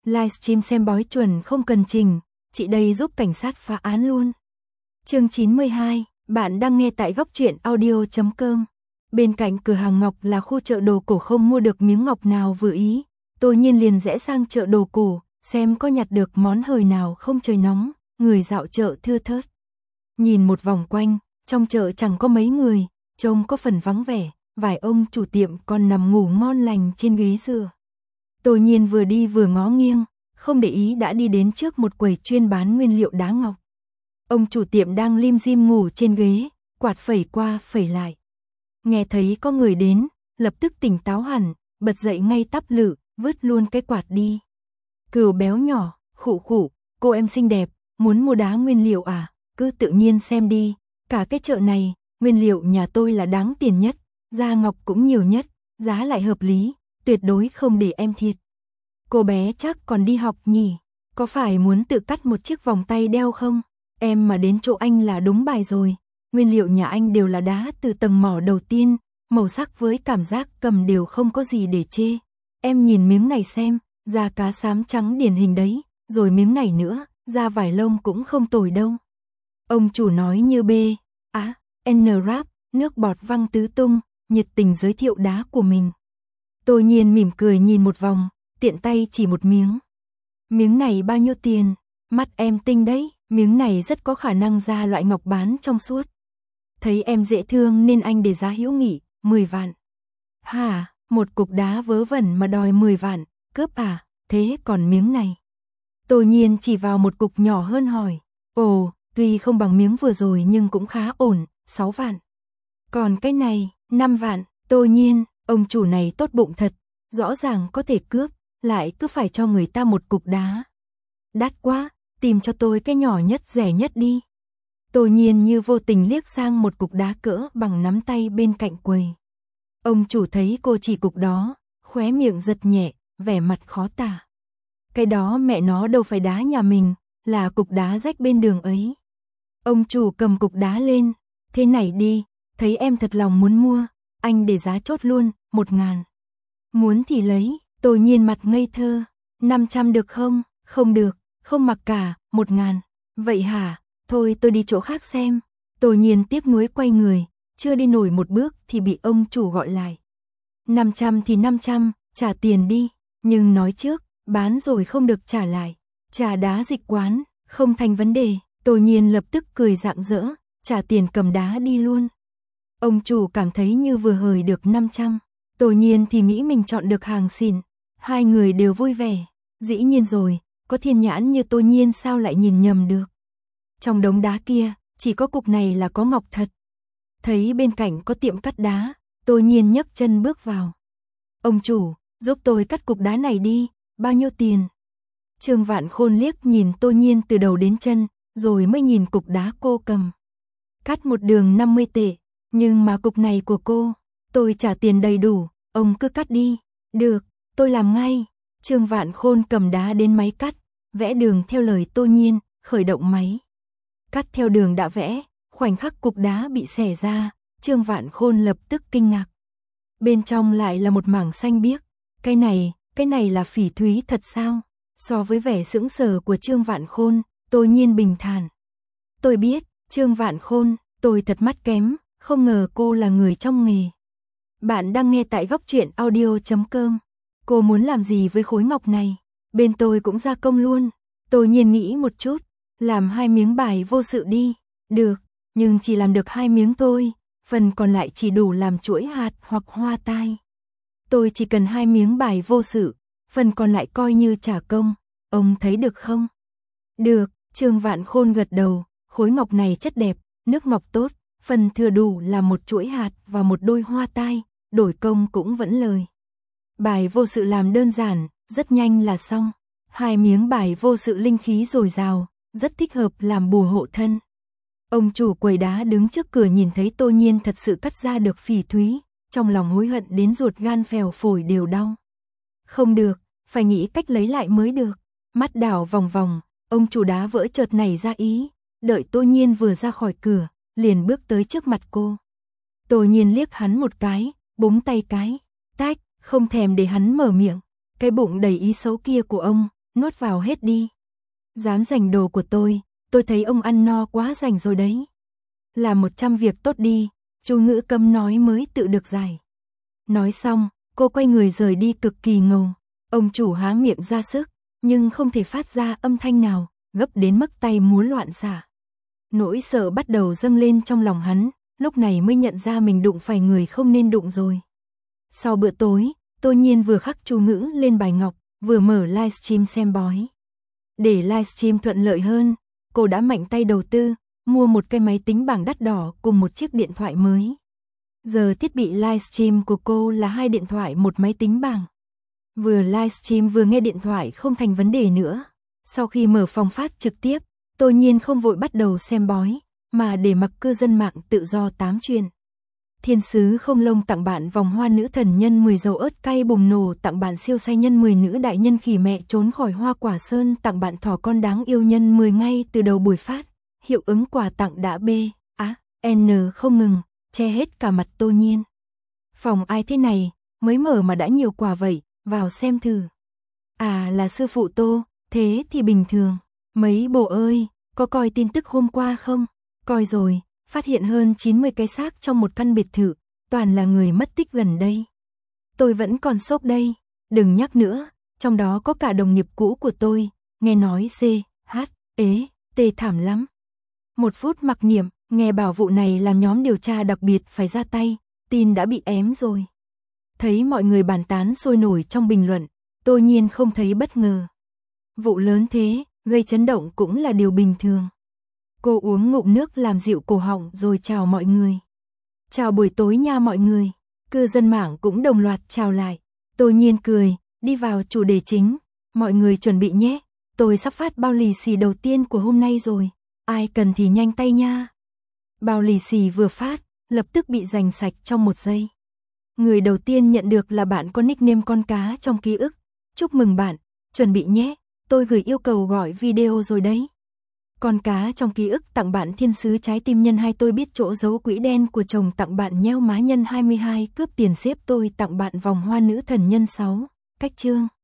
livestream xem bói chuẩn không cần trình, chị đây giúp cảnh sát phá án luôn. Chương 92, bạn đang nghe tại góc truyện audio.com. Bên cạnh cửa hàng ngọc là khu chợ đồ cổ, không mua được miếng ngọc nào vừa ý, Tôi Nhiên liền rẽ sang chợ đồ cổ, xem có nhặt được món hời nào không. Trời nóng, người dạo chợ thưa thớt. Nhìn một vòng quanh, trong chợ chẳng có mấy người, trông có phần vắng vẻ, vài ông chủ tiệm còn nằm ngủ ngon lành trên ghế dựa. Tôi Nhiên vừa đi vừa ngó nghiêng, không để ý đã đi đến trước một quầy chuyên bán nguyên liệu đá ngọc. Ông chủ tiệm đang lim dim ngủ trên ghế, quạt phẩy qua phẩy lại. Nghe thấy có người đến, lập tức tỉnh táo hẳn, bật dậy ngay tắp lự, vứt luôn cái quạt đi. Cừu béo nhỏ, khụ khụ, cô em xinh đẹp, muốn mua đá nguyên liệu à, cứ tự nhiên xem đi, cả cái chợ này, nguyên liệu nhà tôi là đáng tiền nhất, da ngọc cũng nhiều nhất, giá lại hợp lý, tuyệt đối không để em thiệt. Cô bé chắc còn đi học nhỉ, có phải muốn tự cắt một chiếc vòng tay đeo không? Em mà đến chỗ anh là đúng bài rồi, nguyên liệu nhà anh đều là đá từ tầng mỏ đầu tiên, màu sắc với cảm giác cầm đều không có gì để chê. Em nhìn miếng này xem, da cá xám trắng điển hình đấy, rồi miếng này nữa, da vải lông cũng không tồi đâu. Ông chủ nói như N-rap, nước bọt văng tứ tung, nhiệt tình giới thiệu đá của mình. Tôi Nhiên mỉm cười nhìn một vòng, tiện tay chỉ một miếng. Miếng này bao nhiêu tiền? Mắt em tinh đấy, miếng này rất có khả năng ra loại ngọc bán trong suốt. Thấy em dễ thương nên anh để giá hữu nghị, 10 vạn. Hả, một cục đá vớ vẩn mà đòi 10 vạn, cướp à, thế còn miếng này? Tôi Nhiên chỉ vào một cục nhỏ hơn hỏi, ồ, tuy không bằng miếng vừa rồi nhưng cũng khá ổn, 6 vạn. Còn cái này, 5 vạn, Tôi Nhiên, ông chủ này tốt bụng thật, rõ ràng có thể cướp, lại cứ phải cho người ta một cục đá. Đắt quá, tìm cho tôi cái nhỏ nhất rẻ nhất đi. Tôi Nhiên như vô tình liếc sang một cục đá cỡ bằng nắm tay bên cạnh quầy. Ông chủ thấy cô chỉ cục đó, khóe miệng giật nhẹ, vẻ mặt khó tả. Cái đó mẹ nó đâu phải đá nhà mình, là cục đá rách bên đường ấy. Ông chủ cầm cục đá lên, thế này đi, thấy em thật lòng muốn mua, anh để giá chốt luôn, 1.000. Muốn thì lấy, Tôi Nhiên mặt ngây thơ, 500 được không? Không được, không mặc cả, 1.000. Vậy hả? Thôi tôi đi chỗ khác xem. Tôi Nhiên tiếc nuối quay người, chưa đi nổi một bước thì bị ông chủ gọi lại. 500 thì 500, trả tiền đi, nhưng nói trước, bán rồi không được trả lại. Trả đá dịch quán, không thành vấn đề. Tôi Nhiên lập tức cười rạng rỡ, trả tiền cầm đá đi luôn. Ông chủ cảm thấy như vừa hời được 500. Tôi Nhiên thì nghĩ mình chọn được hàng xịn. Hai người đều vui vẻ. Dĩ nhiên rồi, có thiên nhãn như Tôi Nhiên sao lại nhìn nhầm được. Trong đống đá kia, chỉ có cục này là có ngọc thật. Thấy bên cạnh có tiệm cắt đá, Tôi Nhiên nhấc chân bước vào. Ông chủ, giúp tôi cắt cục đá này đi, bao nhiêu tiền? Trương Vạn Khôn liếc nhìn Tôi Nhiên từ đầu đến chân, rồi mới nhìn cục đá cô cầm. Cắt một đường 50 tệ, nhưng mà cục này của cô, tôi trả tiền đầy đủ, ông cứ cắt đi. Được, tôi làm ngay. Trương Vạn Khôn cầm đá đến máy cắt, vẽ đường theo lời Tôi Nhiên, khởi động máy. Cắt theo đường đã vẽ, khoảnh khắc cục đá bị xẻ ra, Trương Vạn Khôn lập tức kinh ngạc. Bên trong lại là một mảng xanh biếc. Cái này là phỉ thúy thật sao? So với vẻ sững sờ của Trương Vạn Khôn, Tôi Nhiên bình thản. Tôi biết, Trương Vạn Khôn, tôi thật mắt kém, không ngờ cô là người trong nghề. Bạn đang nghe tại góc truyện audio.com. Cô muốn làm gì với khối ngọc này? Bên tôi cũng gia công luôn. Tôi Nhiên nghĩ một chút, làm 2 miếng bài vô sự đi. Được, nhưng chỉ làm được 2 miếng thôi, phần còn lại chỉ đủ làm chuỗi hạt hoặc hoa tai. Tôi chỉ cần 2 miếng bài vô sự, phần còn lại coi như trả công, ông thấy được không? Được, Trương Vạn Khôn gật đầu, khối ngọc này chất đẹp, nước ngọc tốt, phần thừa đủ làm một chuỗi hạt và một đôi hoa tai, đổi công cũng vẫn lời. Bài vô sự làm đơn giản, rất nhanh là xong. 2 miếng bài vô sự linh khí dồi dào, rất thích hợp làm bùa hộ thân. Ông chủ quầy đá đứng trước cửa nhìn thấy Tôi Nhiên thật sự cắt ra được phỉ thúy, trong lòng hối hận đến ruột gan phèo phổi đều đau. Không được, phải nghĩ cách lấy lại mới được. Mắt đảo vòng vòng, ông chủ đá vỡ chợt nảy ra ý, đợi Tôi Nhiên vừa ra khỏi cửa, liền bước tới trước mặt cô. Tôi Nhiên liếc hắn một cái, búng tay cái, tách, không thèm để hắn mở miệng. Cái bụng đầy ý xấu kia của ông, nuốt vào hết đi. Dám giành đồ của tôi thấy ông ăn no quá rảnh rồi đấy. Làm 100 việc tốt đi, chú Ngữ Câm nói mới tự được giải. Nói xong, cô quay người rời đi cực kỳ ngầu. Ông chủ há miệng ra sức, nhưng không thể phát ra âm thanh nào, gấp đến mức tay múa loạn xạ. Nỗi sợ bắt đầu dâng lên trong lòng hắn, lúc này mới nhận ra mình đụng phải người không nên đụng rồi. Sau bữa tối, Tô Nhiên vừa khắc chú ngữ lên bài ngọc, vừa mở livestream xem bói. Để livestream thuận lợi hơn, cô đã mạnh tay đầu tư, mua một cái máy tính bảng đắt đỏ cùng một chiếc điện thoại mới. Giờ thiết bị livestream của cô là 2 điện thoại một máy tính bảng. Vừa livestream vừa nghe điện thoại không thành vấn đề nữa. Sau khi mở phòng phát trực tiếp, Tô Nhiên không vội bắt đầu xem bói, mà để mặc cư dân mạng tự do tám chuyện. Thiên sứ không lông tặng bạn vòng hoa nữ thần nhân 10 dầu ớt cay bùng nổ, tặng bạn siêu say nhân 10 nữ đại nhân khỉ mẹ trốn khỏi hoa quả sơn, tặng bạn thỏ con đáng yêu nhân 10 ngay từ đầu buổi phát. Hiệu ứng quà tặng đã N không ngừng, che hết cả mặt Tô Nhiên. Phòng ai thế này, mới mở mà đã nhiều quà vậy, vào xem thử. À là sư phụ Tô, thế thì bình thường. Mấy bộ ơi, có coi tin tức hôm qua không? Coi rồi, phát hiện hơn 90 cái xác trong một căn biệt thự, toàn là người mất tích gần đây. Tôi vẫn còn sốc đây, đừng nhắc nữa, trong đó có cả đồng nghiệp cũ của tôi, nghe nói T thảm lắm. 1 phút mặc niệm, nghe bảo vụ này làm nhóm điều tra đặc biệt phải ra tay, tin đã bị ém rồi. Thấy mọi người bàn tán sôi nổi trong bình luận, Tô Nhiên không thấy bất ngờ. Vụ lớn thế, gây chấn động cũng là điều bình thường. Cô uống ngụm nước làm dịu cổ họng rồi chào mọi người. Chào buổi tối nha mọi người. Cư dân mạng cũng đồng loạt chào lại. Tô Nhiên cười, đi vào chủ đề chính. Mọi người chuẩn bị nhé, tôi sắp phát bao lì xì đầu tiên của hôm nay rồi. Ai cần thì nhanh tay nha. Bao lì xì vừa phát, lập tức bị giành sạch trong 1 giây. Người đầu tiên nhận được là bạn có nickname con cá trong ký ức. Chúc mừng bạn, chuẩn bị nhé, tôi gửi yêu cầu gọi video rồi đấy. Con cá trong ký ức tặng bạn thiên sứ trái tim nhân 2, tôi biết chỗ giấu quỹ đen của chồng tặng bạn nheo má nhân 22, cướp tiền xếp tôi tặng bạn vòng hoa nữ thần nhân 6, cách chương.